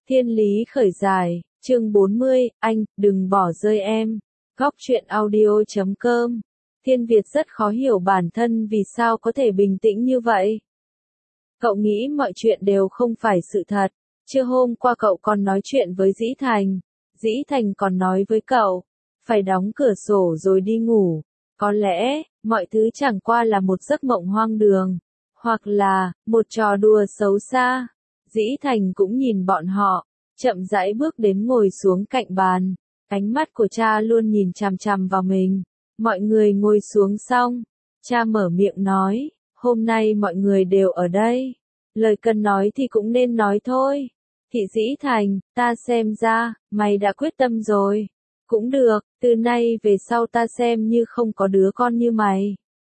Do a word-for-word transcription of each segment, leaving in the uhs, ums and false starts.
Thiên lý khởi giải, chương bốn mươi, anh, đừng bỏ rơi em. Góc truyện audio chấm com. Thiên Việt rất khó hiểu bản thân vì sao có thể bình tĩnh như vậy. Cậu nghĩ mọi chuyện đều không phải sự thật. Trưa hôm qua cậu còn nói chuyện với Dĩ Thành. Dĩ Thành còn nói với cậu, phải đóng cửa sổ rồi đi ngủ. Có lẽ, mọi thứ chẳng qua là một giấc mộng hoang đường. Hoặc là, một trò đùa xấu xa. Dĩ Thành cũng nhìn bọn họ, chậm rãi bước đến ngồi xuống cạnh bàn. Ánh mắt của cha luôn nhìn chằm chằm vào mình. Mọi người ngồi xuống xong, cha mở miệng nói, hôm nay mọi người đều ở đây. Lời cần nói thì cũng nên nói thôi. Thị Dĩ Thành, ta xem ra, mày đã quyết tâm rồi. Cũng được, từ nay về sau ta xem như không có đứa con như mày.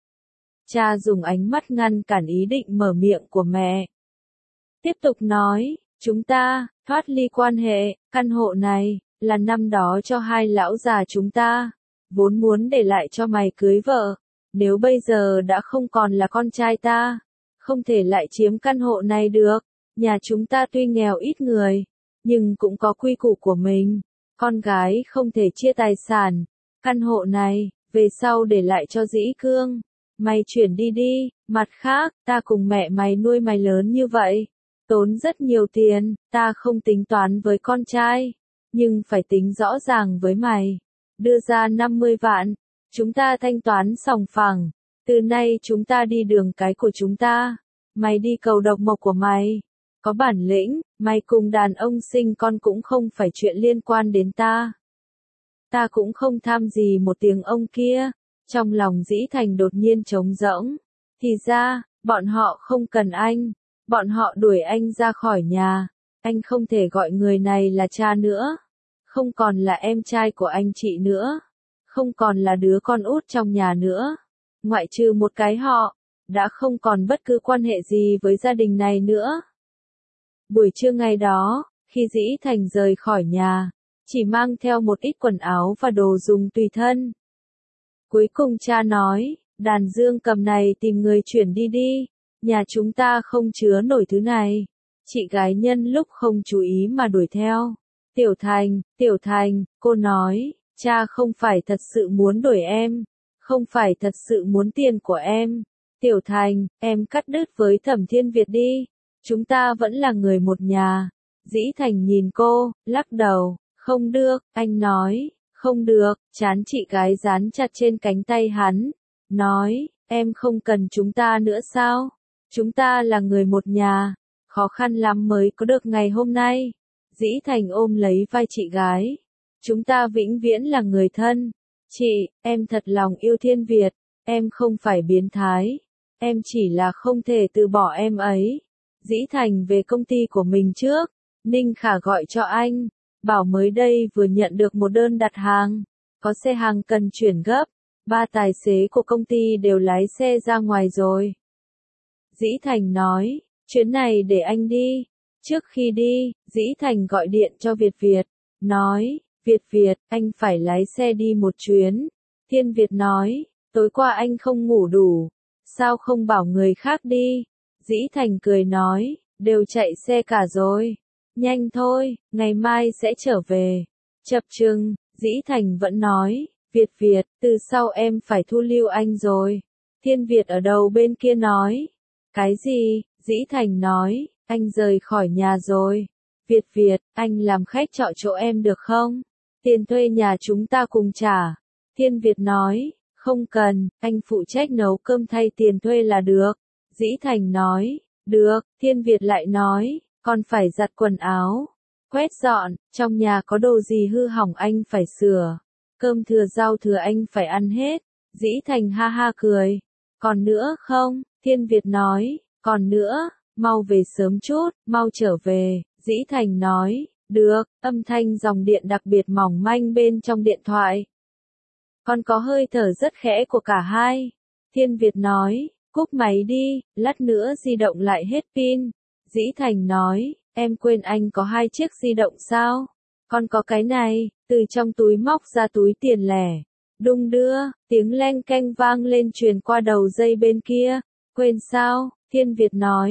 Cha dùng ánh mắt ngăn cản ý định mở miệng của mẹ. Tiếp tục nói, chúng ta, thoát ly quan hệ, căn hộ này, là năm đó cho hai lão già chúng ta, vốn muốn để lại cho mày cưới vợ. Nếu bây giờ đã không còn là con trai ta, không thể lại chiếm căn hộ này được. Nhà chúng ta tuy nghèo ít người, nhưng cũng có quy củ của mình. Con gái không thể chia tài sản. Căn hộ này, về sau để lại cho Dĩ Cương. Mày chuyển đi đi, mặt khác, ta cùng mẹ mày nuôi mày lớn như vậy. Tốn rất nhiều tiền, ta không tính toán với con trai, nhưng phải tính rõ ràng với mày. Đưa ra năm mươi vạn, chúng ta thanh toán sòng phẳng. Từ nay chúng ta đi đường cái của chúng ta. Mày đi cầu độc mộc của mày. Có bản lĩnh, mày cùng đàn ông sinh con cũng không phải chuyện liên quan đến ta. Ta cũng không tham gì một tiếng ông kia. Trong lòng Dĩ Thành đột nhiên trống rỗng. Thì ra, bọn họ không cần anh. Bọn họ đuổi anh ra khỏi nhà. Anh không thể gọi người này là cha nữa. Không còn là em trai của anh chị nữa. Không còn là đứa con út trong nhà nữa. Ngoại trừ một cái họ, đã không còn bất cứ quan hệ gì với gia đình này nữa. Buổi trưa ngày đó, khi Dĩ Thành rời khỏi nhà, chỉ mang theo một ít quần áo và đồ dùng tùy thân. Cuối cùng cha nói, đàn dương cầm này tìm người chuyển đi đi, nhà chúng ta không chứa nổi thứ này. Chị gái nhân lúc không chú ý mà đuổi theo. Tiểu Thành, Tiểu Thành, cô nói, cha không phải thật sự muốn đuổi em, không phải thật sự muốn tiền của em. Tiểu Thành, em cắt đứt với Thẩm Thiên Việt đi, chúng ta vẫn là người một nhà. Dĩ Thành nhìn cô, lắc đầu, không được, anh nói, không được, trán chị gái dán chặt trên cánh tay hắn, nói, em không cần chúng ta nữa sao? Chúng ta là người một nhà, khó khăn lắm mới có được ngày hôm nay. Dĩ Thành ôm lấy vai chị gái, chúng ta vĩnh viễn là người thân. Chị, em thật lòng yêu Thiên Việt, em không phải biến thái, em chỉ là không thể từ bỏ em ấy. Dĩ Thành về công ty của mình trước, Ninh Khả gọi cho anh, bảo mới đây vừa nhận được một đơn đặt hàng, có xe hàng cần chuyển gấp, ba tài xế của công ty đều lái xe ra ngoài rồi. Dĩ Thành nói, chuyến này để anh đi. Trước khi đi, Dĩ Thành gọi điện cho Việt Việt, nói, Việt Việt, anh phải lái xe đi một chuyến. Thiên Việt nói, tối qua anh không ngủ đủ, sao không bảo người khác đi? Dĩ Thành cười nói, đều chạy xe cả rồi. Nhanh thôi, ngày mai sẽ trở về. Chập chừng, Dĩ Thành vẫn nói, Việt Việt, từ sau em phải thu lưu anh rồi. Thiên Việt ở đầu bên kia nói, cái gì? Dĩ Thành nói, anh rời khỏi nhà rồi. Việt Việt, anh làm khách trọ chỗ em được không? Tiền thuê nhà chúng ta cùng trả. Thiên Việt nói, không cần, anh phụ trách nấu cơm thay tiền thuê là được. Dĩ Thành nói, được. Thiên Việt lại nói, còn phải giặt quần áo, quét dọn, trong nhà có đồ gì hư hỏng anh phải sửa. Cơm thừa rau thừa anh phải ăn hết. Dĩ Thành ha ha cười. Còn nữa không? Thiên Việt nói, còn nữa, mau về sớm chút, mau trở về. Dĩ Thành nói, được. Âm thanh dòng điện đặc biệt mỏng manh bên trong điện thoại. Còn có hơi thở rất khẽ của cả hai. Thiên Việt nói, cúp máy đi, lát nữa di động lại hết pin. Dĩ Thành nói, em quên anh có hai chiếc di động sao? Còn có cái này, từ trong túi móc ra túi tiền lẻ. Đung đưa, tiếng leng keng vang lên truyền qua đầu dây bên kia. Quên sao? Thiên Việt nói,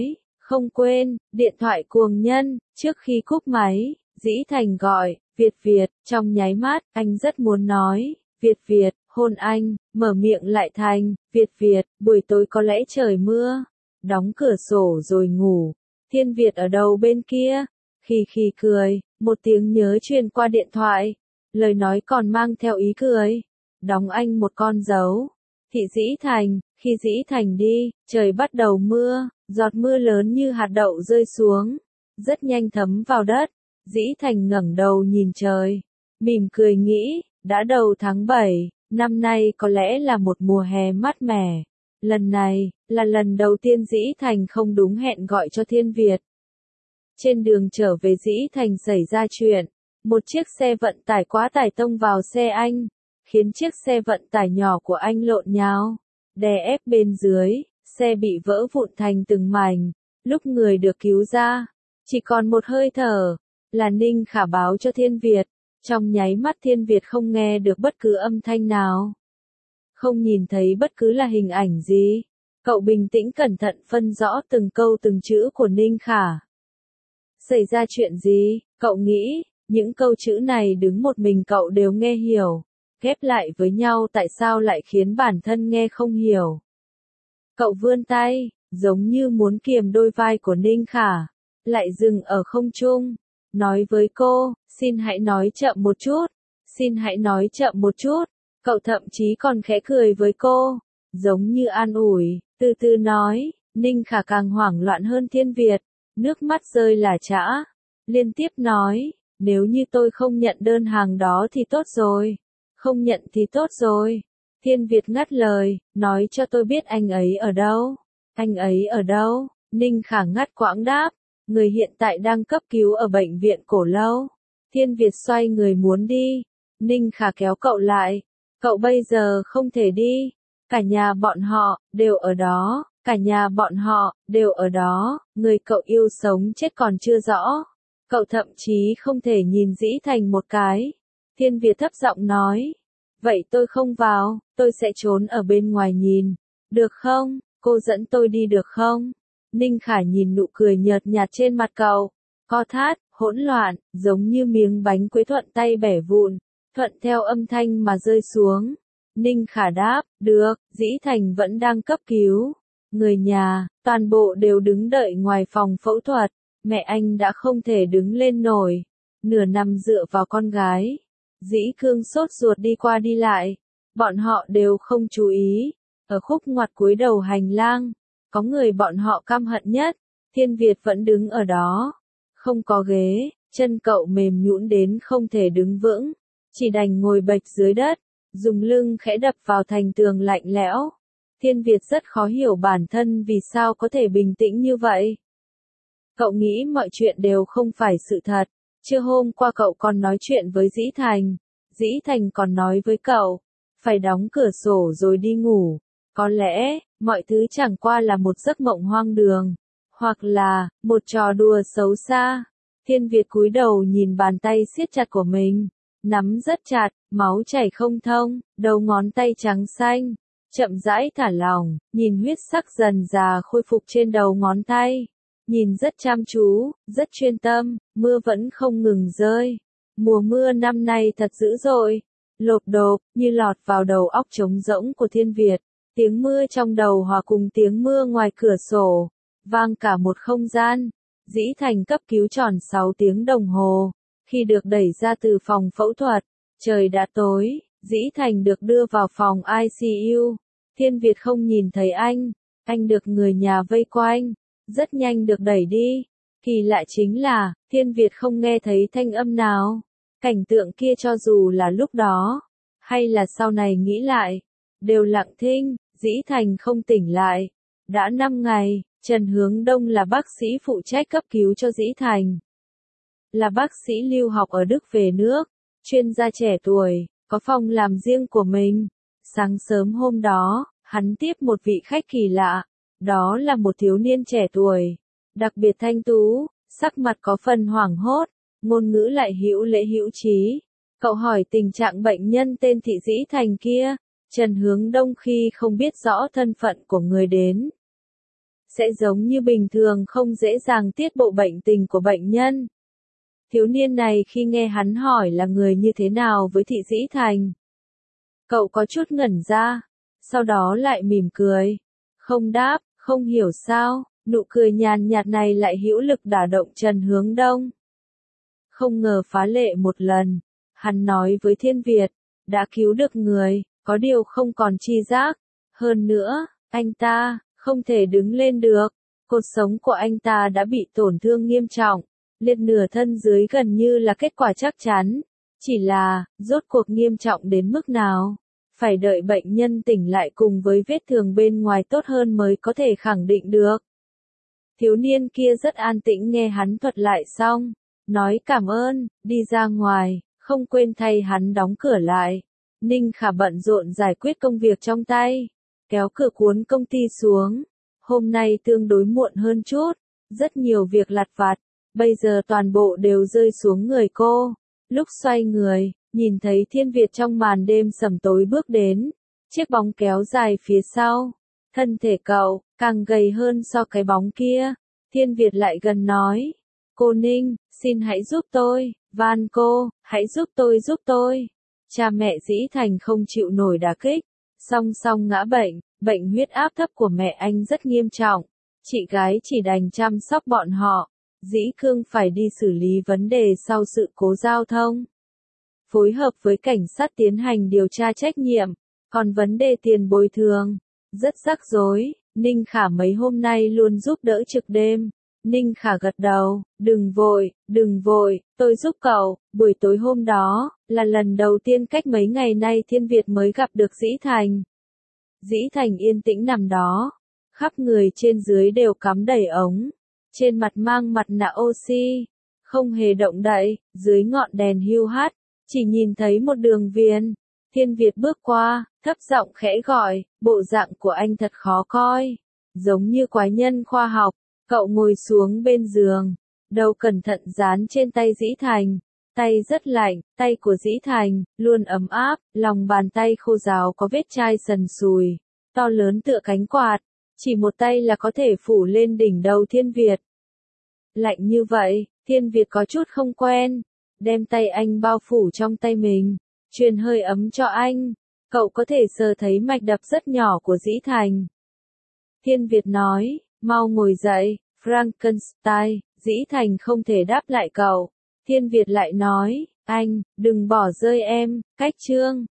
Không quên, điện thoại cuồng nhân, trước khi cúp máy, Dĩ Thành gọi, Việt Việt, trong nháy mắt, anh rất muốn nói, Việt Việt, hôn anh, mở miệng lại thành, Việt Việt, buổi tối có lẽ trời mưa, đóng cửa sổ rồi ngủ, Thiên Việt ở đâu bên kia, khi khi cười, một tiếng nhớ truyền qua điện thoại, lời nói còn mang theo ý cười, đóng anh một con dấu, Thị Dĩ Thành, khi Dĩ Thành đi, trời bắt đầu mưa, giọt mưa lớn như hạt đậu rơi xuống, rất nhanh thấm vào đất, Dĩ Thành ngẩng đầu nhìn trời, mỉm cười nghĩ, đã đầu tháng bảy, năm nay có lẽ là một mùa hè mát mẻ. Lần này, là lần đầu tiên Dĩ Thành không đúng hẹn gọi cho Thiên Việt. Trên đường trở về Dĩ Thành xảy ra chuyện, một chiếc xe vận tải quá tải tông vào xe anh, khiến chiếc xe vận tải nhỏ của anh lộn nhào, đè ép bên dưới, xe bị vỡ vụn thành từng mảnh, lúc người được cứu ra, chỉ còn một hơi thở, là Ninh Khả báo cho Thiên Việt, trong nháy mắt Thiên Việt không nghe được bất cứ âm thanh nào. Không nhìn thấy bất cứ là hình ảnh gì, cậu bình tĩnh cẩn thận phân rõ từng câu từng chữ của Ninh Khả. Xảy ra chuyện gì, cậu nghĩ, những câu chữ này đứng một mình cậu đều nghe hiểu, ghép lại với nhau tại sao lại khiến bản thân nghe không hiểu. Cậu vươn tay, giống như muốn kiềm đôi vai của Ninh Khả, lại dừng ở không trung, nói với cô, xin hãy nói chậm một chút, xin hãy nói chậm một chút, cậu thậm chí còn khẽ cười với cô, giống như an ủi, từ từ nói, Ninh Khả càng hoảng loạn hơn Thiên Việt, nước mắt rơi lả chã, liên tiếp nói, nếu như tôi không nhận đơn hàng đó thì tốt rồi, không nhận thì tốt rồi. Thiên Việt ngắt lời, nói cho tôi biết anh ấy ở đâu, anh ấy ở đâu, Ninh Khả ngắt quãng đáp, người hiện tại đang cấp cứu ở bệnh viện Cổ Lâu. Thiên Việt xoay người muốn đi, Ninh Khả kéo cậu lại, cậu bây giờ không thể đi, cả nhà bọn họ, đều ở đó, cả nhà bọn họ, đều ở đó, người cậu yêu sống chết còn chưa rõ, cậu thậm chí không thể nhìn Dĩ Thành một cái. Thiên Việt thấp giọng nói, vậy tôi không vào, tôi sẽ trốn ở bên ngoài nhìn, được không, cô dẫn tôi đi được không? Ninh Khả nhìn nụ cười nhợt nhạt trên mặt cậu, co thắt, hỗn loạn, giống như miếng bánh quế thuận tay bẻ vụn, thuận theo âm thanh mà rơi xuống. Ninh Khả đáp, được, Dĩ Thành vẫn đang cấp cứu. Người nhà, toàn bộ đều đứng đợi ngoài phòng phẫu thuật, mẹ anh đã không thể đứng lên nổi, nửa nằm dựa vào con gái. Dĩ Cương sốt ruột đi qua đi lại, bọn họ đều không chú ý, ở khúc ngoặt cuối đầu hành lang, có người bọn họ căm hận nhất, Thiên Việt vẫn đứng ở đó, không có ghế, chân cậu mềm nhũn đến không thể đứng vững, chỉ đành ngồi bệt dưới đất, dùng lưng khẽ đập vào thành tường lạnh lẽo. Thiên Việt rất khó hiểu bản thân vì sao có thể bình tĩnh như vậy. Cậu nghĩ mọi chuyện đều không phải sự thật, chưa hôm qua cậu còn nói chuyện với Dĩ Thành, Dĩ Thành còn nói với cậu, phải đóng cửa sổ rồi đi ngủ, có lẽ, mọi thứ chẳng qua là một giấc mộng hoang đường, hoặc là, một trò đùa xấu xa. Thiên Việt cúi đầu nhìn bàn tay siết chặt của mình, nắm rất chặt, máu chảy không thông, đầu ngón tay trắng xanh, chậm rãi thả lỏng, nhìn huyết sắc dần dà khôi phục trên đầu ngón tay. Nhìn rất chăm chú, rất chuyên tâm, mưa vẫn không ngừng rơi. Mùa mưa năm nay thật dữ dội, lộp độp, như lọt vào đầu óc trống rỗng của Thiên Việt. Tiếng mưa trong đầu hòa cùng tiếng mưa ngoài cửa sổ, vang cả một không gian. Dĩ Thành cấp cứu tròn sáu tiếng đồng hồ. Khi được đẩy ra từ phòng phẫu thuật, trời đã tối, Dĩ Thành được đưa vào phòng i xê u. Thiên Việt không nhìn thấy anh, anh được người nhà vây quanh, rất nhanh được đẩy đi. Kỳ lạ chính là, Thiên Việt không nghe thấy thanh âm nào. Cảnh tượng kia cho dù là lúc đó, hay là sau này nghĩ lại, đều lặng thinh. Dĩ Thành không tỉnh lại. Đã năm ngày, Trần Hướng Đông là bác sĩ phụ trách cấp cứu cho Dĩ Thành. Là bác sĩ lưu học ở Đức về nước, chuyên gia trẻ tuổi, có phòng làm riêng của mình. Sáng sớm hôm đó, hắn tiếp một vị khách kỳ lạ. Đó là một thiếu niên trẻ tuổi, đặc biệt thanh tú, sắc mặt có phần hoảng hốt, ngôn ngữ lại hữu lễ hữu trí. Cậu hỏi tình trạng bệnh nhân tên Thị Dĩ Thành kia. Trần Hướng Đông khi không biết rõ thân phận của người đến sẽ giống như bình thường không dễ dàng tiết lộ bệnh tình của bệnh nhân. Thiếu niên này khi nghe hắn hỏi là người như thế nào với Thị Dĩ Thành. Cậu có chút ngẩn ra, sau đó lại mỉm cười. Không đáp, không hiểu sao, nụ cười nhàn nhạt này lại hữu lực đả động Trần Hướng Đông. Không ngờ phá lệ một lần, hắn nói với Thiên Việt, đã cứu được người, có điều không còn tri giác. Hơn nữa, anh ta, không thể đứng lên được. Cột sống của anh ta đã bị tổn thương nghiêm trọng, liệt nửa thân dưới gần như là kết quả chắc chắn. Chỉ là, rốt cuộc nghiêm trọng đến mức nào? Phải đợi bệnh nhân tỉnh lại cùng với vết thương bên ngoài tốt hơn mới có thể khẳng định được. Thiếu niên kia rất an tĩnh nghe hắn thuật lại xong, nói cảm ơn, đi ra ngoài, không quên thay hắn đóng cửa lại. Ninh Khả bận rộn giải quyết công việc trong tay, kéo cửa cuốn công ty xuống. Hôm nay tương đối muộn hơn chút, rất nhiều việc lặt vặt, bây giờ toàn bộ đều rơi xuống người cô. Lúc xoay người, nhìn thấy Thiên Việt trong màn đêm sầm tối bước đến, chiếc bóng kéo dài phía sau. Thân thể cậu, càng gầy hơn so cái bóng kia. Thiên Việt lại gần nói, cô Ninh, xin hãy giúp tôi, van cô, hãy giúp tôi giúp tôi. Cha mẹ Dĩ Thành không chịu nổi đả kích, song song ngã bệnh, bệnh huyết áp thấp của mẹ anh rất nghiêm trọng. Chị gái chỉ đành chăm sóc bọn họ. Dĩ Cương phải đi xử lý vấn đề sau sự cố giao thông, phối hợp với cảnh sát tiến hành điều tra trách nhiệm, còn vấn đề tiền bồi thường, rất rắc rối. Ninh Khả mấy hôm nay luôn giúp đỡ trực đêm. Ninh Khả gật đầu, đừng vội, đừng vội, tôi giúp cậu. Buổi tối hôm đó, là lần đầu tiên cách mấy ngày nay Thiên Việt mới gặp được Dĩ Thành. Dĩ Thành yên tĩnh nằm đó, khắp người trên dưới đều cắm đầy ống, trên mặt mang mặt nạ oxy, không hề động đậy, dưới ngọn đèn hưu hắt, chỉ nhìn thấy một đường viền. Thiên Việt bước qua, thấp giọng khẽ gọi, bộ dạng của anh thật khó coi, giống như quái nhân khoa học. Cậu ngồi xuống bên giường, đầu cẩn thận dán trên tay Dĩ Thành, tay rất lạnh, tay của Dĩ Thành, luôn ấm áp, lòng bàn tay khô ráo có vết chai sần sùi, to lớn tựa cánh quạt, chỉ một tay là có thể phủ lên đỉnh đầu Thiên Việt. Lạnh như vậy, Thiên Việt có chút không quen, đem tay anh bao phủ trong tay mình, truyền hơi ấm cho anh, cậu có thể sờ thấy mạch đập rất nhỏ của Dĩ Thành. Thiên Việt nói, mau ngồi dậy, Frankenstein. Dĩ Thành không thể đáp lại cậu. Thiên Việt lại nói, anh, đừng bỏ rơi em, cách chương.